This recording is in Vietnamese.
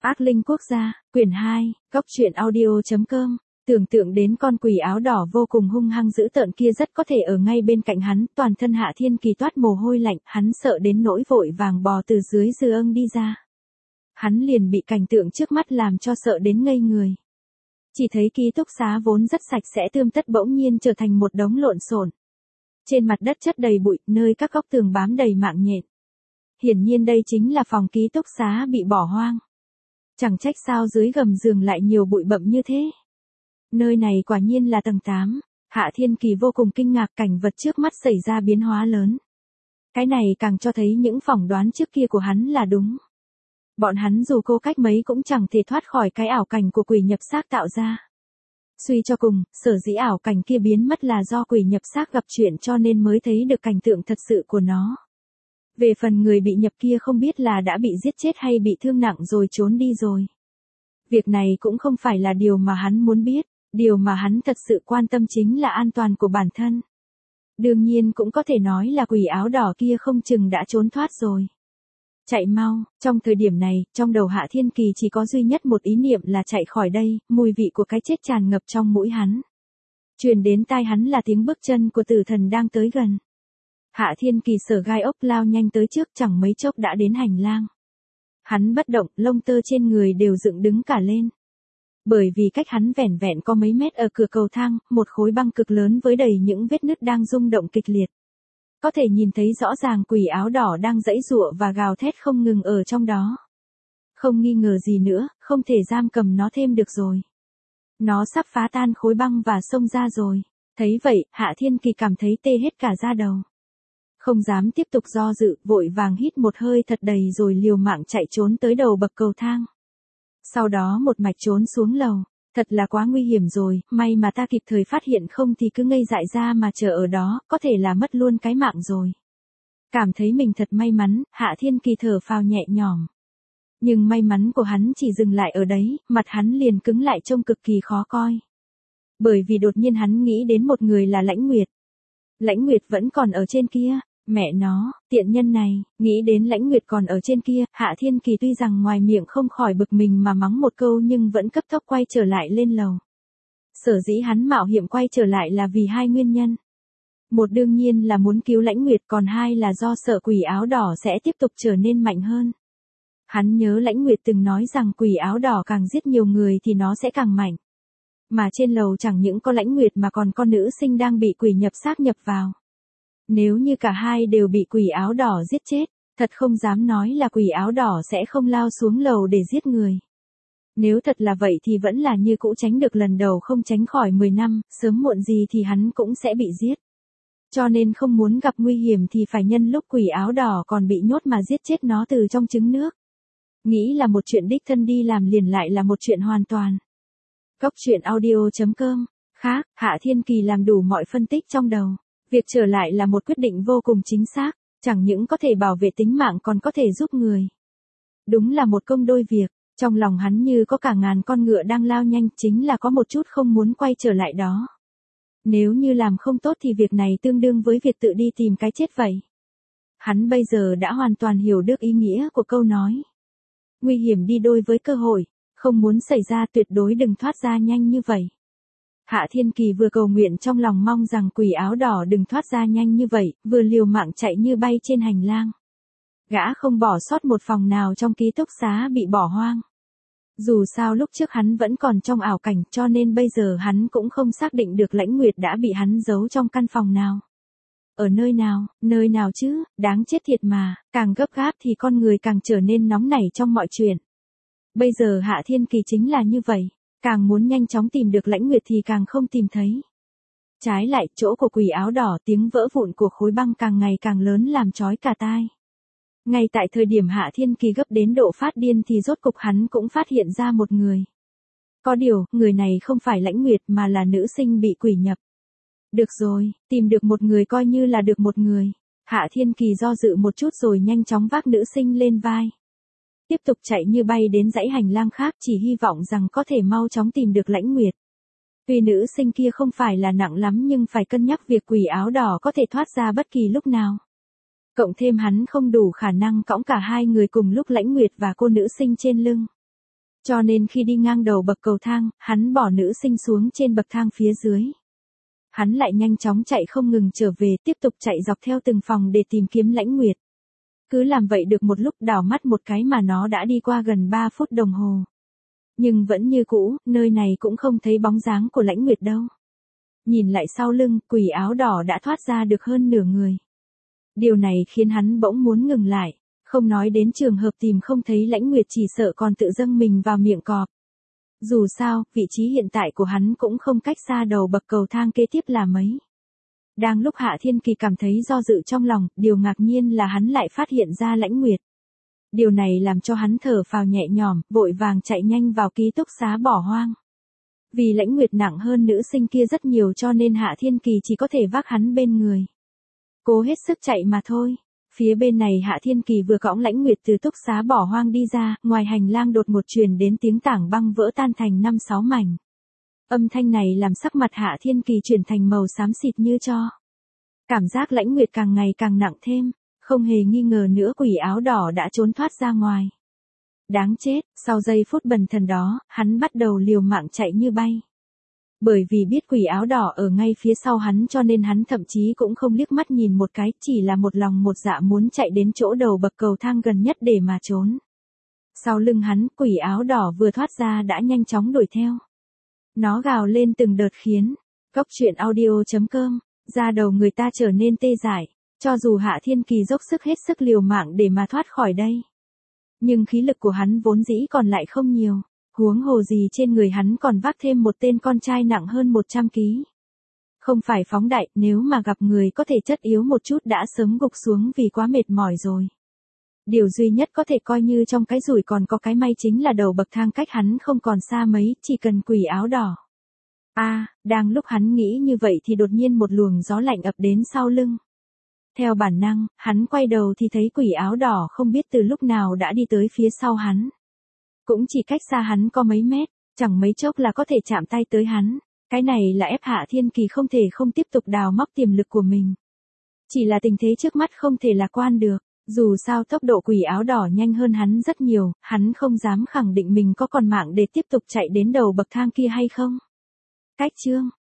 Ác linh quốc gia, quyển 2, Cốc truyện audio.com. Tưởng tượng đến con quỷ áo đỏ vô cùng hung hăng dữ tợn kia rất có thể ở ngay bên cạnh hắn, toàn thân Hạ Thiên Kỳ toát mồ hôi lạnh, hắn sợ đến nỗi vội vàng bò từ dưới giường đi ra. Hắn liền bị cảnh tượng trước mắt làm cho sợ đến ngây người. Chỉ thấy ký túc xá vốn rất sạch sẽ tươm tất bỗng nhiên trở thành một đống lộn xộn. Trên mặt đất chất đầy bụi, nơi các góc tường bám đầy mạng nhện. Hiển nhiên đây chính là phòng ký túc xá bị bỏ hoang. Chẳng trách sao dưới gầm giường lại nhiều bụi bặm như thế. Nơi này quả nhiên là tầng 8, Hạ Thiên Kỳ vô cùng kinh ngạc cảnh vật trước mắt xảy ra biến hóa lớn. Cái này càng cho thấy những phỏng đoán trước kia của hắn là đúng. Bọn hắn dù cố cách mấy cũng chẳng thể thoát khỏi cái ảo cảnh của quỷ nhập xác tạo ra. Suy cho cùng, sở dĩ ảo cảnh kia biến mất là do quỷ nhập xác gặp chuyện cho nên mới thấy được cảnh tượng thật sự của nó. Về phần người bị nhập kia không biết là đã bị giết chết hay bị thương nặng rồi trốn đi rồi. Việc này cũng không phải là điều mà hắn muốn biết, điều mà hắn thật sự quan tâm chính là an toàn của bản thân. Đương nhiên cũng có thể nói là quỷ áo đỏ kia không chừng đã trốn thoát rồi. Chạy mau, trong thời điểm này, trong đầu Hạ Thiên Kỳ chỉ có duy nhất một ý niệm là chạy khỏi đây, mùi vị của cái chết tràn ngập trong mũi hắn. Truyền đến tai hắn là tiếng bước chân của tử thần đang tới gần. Hạ Thiên Kỳ sở gai ốc lao nhanh tới trước chẳng mấy chốc đã đến hành lang. Hắn bất động, lông tơ trên người đều dựng đứng cả lên. Bởi vì cách hắn vẻn vẹn có mấy mét ở cửa cầu thang, một khối băng cực lớn với đầy những vết nứt đang rung động kịch liệt. Có thể nhìn thấy rõ ràng quỷ áo đỏ đang giãy giụa và gào thét không ngừng ở trong đó. Không nghi ngờ gì nữa, không thể giam cầm nó thêm được rồi. Nó sắp phá tan khối băng và xông ra rồi. Thấy vậy, Hạ Thiên Kỳ cảm thấy tê hết cả da đầu. Không dám tiếp tục do dự, vội vàng hít một hơi thật đầy rồi liều mạng chạy trốn tới đầu bậc cầu thang. Sau đó một mạch trốn xuống lầu. Thật là quá nguy hiểm rồi, may mà ta kịp thời phát hiện không thì cứ ngây dại ra mà chờ ở đó, có thể là mất luôn cái mạng rồi. Cảm thấy mình thật may mắn, Hạ Thiên Kỳ thở phào nhẹ nhõm. Nhưng may mắn của hắn chỉ dừng lại ở đấy, mặt hắn liền cứng lại trông cực kỳ khó coi. Bởi vì đột nhiên hắn nghĩ đến một người là Lãnh Nguyệt. Lãnh Nguyệt vẫn còn ở trên kia. Mẹ nó, tiện nhân này, nghĩ đến Lãnh Nguyệt còn ở trên kia, Hạ Thiên Kỳ tuy rằng ngoài miệng không khỏi bực mình mà mắng một câu nhưng vẫn cấp tốc quay trở lại lên lầu. Sở dĩ hắn mạo hiểm quay trở lại là vì hai nguyên nhân. Một đương nhiên là muốn cứu Lãnh Nguyệt, còn hai là do sợ quỷ áo đỏ sẽ tiếp tục trở nên mạnh hơn. Hắn nhớ Lãnh Nguyệt từng nói rằng quỷ áo đỏ càng giết nhiều người thì nó sẽ càng mạnh. Mà trên lầu chẳng những có Lãnh Nguyệt mà còn con nữ sinh đang bị quỷ nhập xác nhập vào. Nếu như cả hai đều bị quỷ áo đỏ giết chết, thật không dám nói là quỷ áo đỏ sẽ không lao xuống lầu để giết người. Nếu thật là vậy thì vẫn là như cũ tránh được lần đầu không tránh khỏi 10 năm, sớm muộn gì thì hắn cũng sẽ bị giết. Cho nên không muốn gặp nguy hiểm thì phải nhân lúc quỷ áo đỏ còn bị nhốt mà giết chết nó từ trong trứng nước. Nghĩ là một chuyện đích thân đi làm liền lại là một chuyện hoàn toàn. Cốc truyện audio.com. Khác, Hạ Thiên Kỳ làm đủ mọi phân tích trong đầu. Việc trở lại là một quyết định vô cùng chính xác, chẳng những có thể bảo vệ tính mạng còn có thể giúp người. Đúng là một công đôi việc, trong lòng hắn như có cả ngàn con ngựa đang lao nhanh, chính là có một chút không muốn quay trở lại đó. Nếu như làm không tốt thì việc này tương đương với việc tự đi tìm cái chết vậy. Hắn bây giờ đã hoàn toàn hiểu được ý nghĩa của câu nói. Nguy hiểm đi đôi với cơ hội, không muốn xảy ra tuyệt đối đừng thoát ra nhanh như vậy. Hạ Thiên Kỳ vừa cầu nguyện trong lòng mong rằng quỷ áo đỏ đừng thoát ra nhanh như vậy, vừa liều mạng chạy như bay trên hành lang. Gã không bỏ sót một phòng nào trong ký túc xá bị bỏ hoang. Dù sao lúc trước hắn vẫn còn trong ảo cảnh cho nên bây giờ hắn cũng không xác định được Lãnh Nguyệt đã bị hắn giấu trong căn phòng nào. Ở nơi nào chứ, đáng chết thiệt mà, càng gấp gáp thì con người càng trở nên nóng nảy trong mọi chuyện. Bây giờ Hạ Thiên Kỳ chính là như vậy. Càng muốn nhanh chóng tìm được Lãnh Nguyệt thì càng không tìm thấy. Trái lại, chỗ của quỷ áo đỏ tiếng vỡ vụn của khối băng càng ngày càng lớn làm chói cả tai. Ngay tại thời điểm Hạ Thiên Kỳ gấp đến độ phát điên thì rốt cục hắn cũng phát hiện ra một người. Có điều, người này không phải Lãnh Nguyệt mà là nữ sinh bị quỷ nhập. Được rồi, tìm được một người coi như là được một người. Hạ Thiên Kỳ do dự một chút rồi nhanh chóng vác nữ sinh lên vai. Tiếp tục chạy như bay đến dãy hành lang khác chỉ hy vọng rằng có thể mau chóng tìm được Lãnh Nguyệt. Tuy nữ sinh kia không phải là nặng lắm nhưng phải cân nhắc việc quỷ áo đỏ có thể thoát ra bất kỳ lúc nào. Cộng thêm hắn không đủ khả năng cõng cả hai người cùng lúc Lãnh Nguyệt và cô nữ sinh trên lưng. Cho nên khi đi ngang đầu bậc cầu thang, hắn bỏ nữ sinh xuống trên bậc thang phía dưới. Hắn lại nhanh chóng chạy không ngừng trở về, tiếp tục chạy dọc theo từng phòng để tìm kiếm Lãnh Nguyệt. Cứ làm vậy được một lúc, đảo mắt một cái mà nó đã đi qua gần 3 phút đồng hồ. Nhưng vẫn như cũ, nơi này cũng không thấy bóng dáng của Lãnh Nguyệt đâu. Nhìn lại sau lưng, quỷ áo đỏ đã thoát ra được hơn nửa người. Điều này khiến hắn bỗng muốn ngừng lại, không nói đến trường hợp tìm không thấy Lãnh Nguyệt, chỉ sợ còn tự dâng mình vào miệng cọp. Dù sao, vị trí hiện tại của hắn cũng không cách xa đầu bậc cầu thang kế tiếp là mấy. Đang lúc Hạ Thiên Kỳ cảm thấy do dự trong lòng, điều ngạc nhiên là hắn lại phát hiện ra Lãnh Nguyệt. Điều này làm cho hắn thở phào nhẹ nhõm, vội vàng chạy nhanh vào ký túc xá bỏ hoang. Vì Lãnh Nguyệt nặng hơn nữ sinh kia rất nhiều cho nên Hạ Thiên Kỳ chỉ có thể vác hắn bên người. Cố hết sức chạy mà thôi. Phía bên này Hạ Thiên Kỳ vừa cõng Lãnh Nguyệt từ túc xá bỏ hoang đi ra, ngoài hành lang đột ngột truyền đến tiếng tảng băng vỡ tan thành 5-6 mảnh. Âm thanh này làm sắc mặt Hạ Thiên Kỳ chuyển thành màu xám xịt như tro. Cảm giác Lãnh Nguyệt càng ngày càng nặng thêm, không hề nghi ngờ nữa quỷ áo đỏ đã trốn thoát ra ngoài. Đáng chết, sau giây phút bần thần đó, hắn bắt đầu liều mạng chạy như bay. Bởi vì biết quỷ áo đỏ ở ngay phía sau hắn cho nên hắn thậm chí cũng không liếc mắt nhìn một cái, chỉ là một lòng một dạ muốn chạy đến chỗ đầu bậc cầu thang gần nhất để mà trốn. Sau lưng hắn, quỷ áo đỏ vừa thoát ra đã nhanh chóng đuổi theo. Nó gào lên từng đợt khiến Cốc Truyện Audio.com da đầu người ta trở nên tê dại, cho dù Hạ Thiên Kỳ dốc sức hết sức liều mạng để mà thoát khỏi đây. Nhưng khí lực của hắn vốn dĩ còn lại không nhiều, huống hồ gì trên người hắn còn vác thêm một tên con trai nặng hơn 100 kg. Không phải phóng đại, nếu mà gặp người có thể chất yếu một chút đã sớm gục xuống vì quá mệt mỏi rồi. Điều duy nhất có thể coi như trong cái rủi còn có cái may chính là đầu bậc thang cách hắn không còn xa mấy, chỉ cần quỷ áo đỏ. Đang lúc hắn nghĩ như vậy thì đột nhiên một luồng gió lạnh ập đến sau lưng. Theo bản năng, hắn quay đầu thì thấy quỷ áo đỏ không biết từ lúc nào đã đi tới phía sau hắn. Cũng chỉ cách xa hắn có mấy mét, chẳng mấy chốc là có thể chạm tay tới hắn. Cái này là ép Hạ Thiên Kỳ không thể không tiếp tục đào móc tiềm lực của mình. Chỉ là tình thế trước mắt không thể lạc quan được. Dù sao tốc độ quỷ áo đỏ nhanh hơn hắn rất nhiều, hắn không dám khẳng định mình có còn mạng để tiếp tục chạy đến đầu bậc thang kia hay không. Cách chương